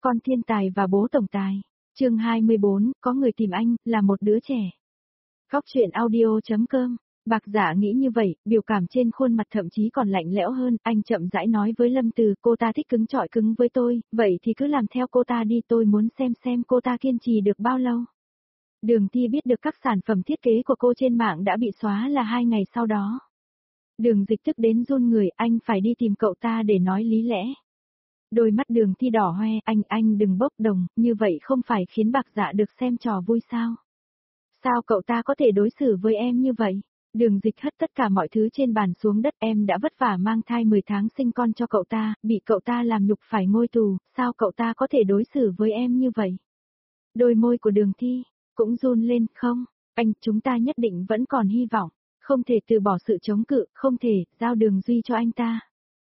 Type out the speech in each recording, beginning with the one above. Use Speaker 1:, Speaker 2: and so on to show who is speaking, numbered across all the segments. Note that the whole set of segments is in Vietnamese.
Speaker 1: Con thiên tài và bố tổng tài. Chương 24, có người tìm anh, là một đứa trẻ. Khóc chuyện audio.com. Bạc Dạ nghĩ như vậy, biểu cảm trên khuôn mặt thậm chí còn lạnh lẽo hơn, anh chậm rãi nói với Lâm Từ, cô ta thích cứng trọi cứng với tôi, vậy thì cứ làm theo cô ta đi, tôi muốn xem cô ta kiên trì được bao lâu. Đường Thi biết được các sản phẩm thiết kế của cô trên mạng đã bị xóa là 2 ngày sau đó. Đường Dịch tức đến run người, anh phải đi tìm cậu ta để nói lý lẽ. Đôi mắt Đường Thi đỏ hoe, anh đừng bốc đồng, như vậy không phải khiến Bạc Dạ được xem trò vui sao? Sao cậu ta có thể đối xử với em như vậy? Đường Dịch hất tất cả mọi thứ trên bàn xuống đất, em đã vất vả mang thai 10 tháng sinh con cho cậu ta, bị cậu ta làm nhục phải ngồi tù, sao cậu ta có thể đối xử với em như vậy? Đôi môi của Đường Thi cũng run lên, không, chúng ta nhất định vẫn còn hy vọng, không thể từ bỏ sự chống cự, không thể, giao Đường Duy cho anh ta.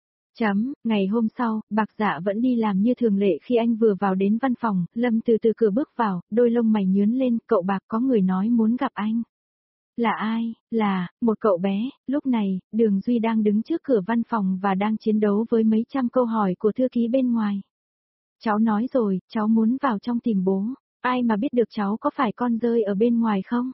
Speaker 1: Ngày hôm sau, Bạc Dạ vẫn đi làm như thường lệ khi anh vừa vào đến văn phòng, Lâm từ cửa bước vào, đôi lông mày nhướng lên, cậu Bạc có người nói muốn gặp anh. Là ai? Là, một cậu bé, lúc này, Đường Duy đang đứng trước cửa văn phòng và đang chiến đấu với mấy trăm câu hỏi của thư ký bên ngoài. Cháu nói rồi, cháu muốn vào trong tìm bố, ai mà biết được cháu có phải con rơi ở bên ngoài không?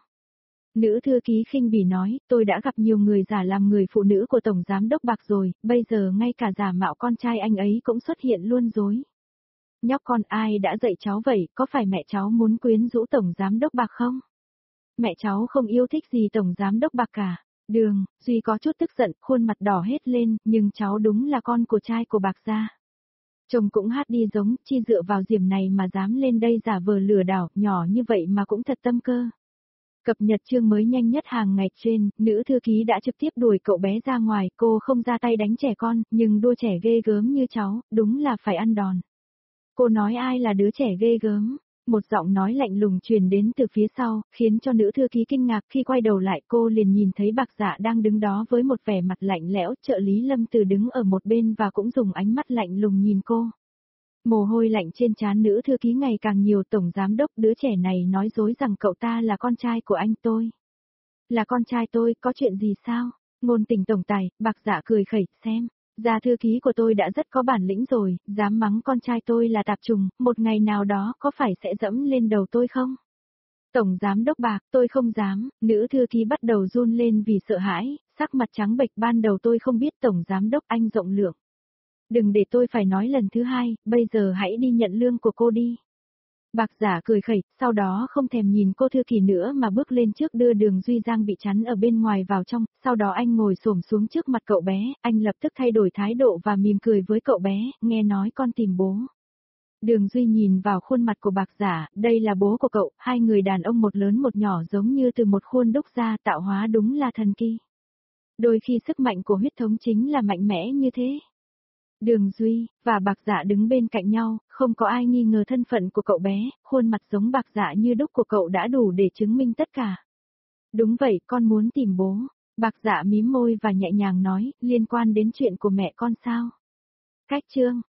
Speaker 1: Nữ thư ký khinh bỉ nói, tôi đã gặp nhiều người giả làm người phụ nữ của Tổng Giám Đốc Bạc rồi, bây giờ ngay cả giả mạo con trai anh ấy cũng xuất hiện luôn rồi. Nhóc con, ai đã dạy cháu vậy, có phải mẹ cháu muốn quyến rũ Tổng Giám Đốc Bạc không? Mẹ cháu không yêu thích gì Tổng Giám Đốc Bạc cả. Đường Duy có chút tức giận, khuôn mặt đỏ hết lên, nhưng cháu đúng là con của trai của Bạc gia. Chồng cũng hát đi giống, chi dựa vào diểm này mà dám lên đây giả vờ lừa đảo, nhỏ như vậy mà cũng thật tâm cơ. Cập nhật chương mới nhanh nhất hàng ngày trên, nữ thư ký đã trực tiếp đuổi cậu bé ra ngoài, cô không ra tay đánh trẻ con, nhưng đua trẻ ghê gớm như cháu, đúng là phải ăn đòn. Cô nói ai là đứa trẻ ghê gớm? Một giọng nói lạnh lùng truyền đến từ phía sau, khiến cho nữ thư ký kinh ngạc, khi quay đầu lại cô liền nhìn thấy Bạc Dạ đang đứng đó với một vẻ mặt lạnh lẽo, trợ lý Lâm Từ đứng ở một bên và cũng dùng ánh mắt lạnh lùng nhìn cô. Mồ hôi lạnh trên trán nữ thư ký ngày càng nhiều. Tổng giám đốc, đứa trẻ này nói dối rằng cậu ta là con trai của anh tôi. Là con trai tôi, có chuyện gì sao? Ngôn tình tổng tài, Bạc Dạ cười khẩy, xem. Gia thư ký của tôi đã rất có bản lĩnh rồi, dám mắng con trai tôi là tạp trùng, một ngày nào đó có phải sẽ dẫm lên đầu tôi không? Tổng giám đốc Bạc, tôi không dám, nữ thư ký bắt đầu run lên vì sợ hãi, sắc mặt trắng bệch, ban đầu tôi không biết tổng giám đốc anh rộng lượng. Đừng để tôi phải nói lần thứ hai, bây giờ hãy đi nhận lương của cô đi. Bạc Giả cười khẩy, sau đó không thèm nhìn cô thư ký nữa mà bước lên trước đưa Đường Duy đang bị chắn ở bên ngoài vào trong, sau đó anh ngồi xổm xuống trước mặt cậu bé, anh lập tức thay đổi thái độ và mỉm cười với cậu bé, nghe nói con tìm bố. Đường Duy nhìn vào khuôn mặt của Bạc Giả, đây là bố của cậu, hai người đàn ông một lớn một nhỏ giống như từ một khuôn đúc ra, tạo hóa đúng là thần kỳ. Đôi khi sức mạnh của huyết thống chính là mạnh mẽ như thế. Đường Duy và Bạc Dạ đứng bên cạnh nhau, không có ai nghi ngờ thân phận của cậu bé, khuôn mặt giống Bạc Dạ như đúc của cậu đã đủ để chứng minh tất cả. Đúng vậy, con muốn tìm bố. Bạc Dạ mím môi và nhẹ nhàng nói, liên quan đến chuyện của mẹ con sao? Cách chương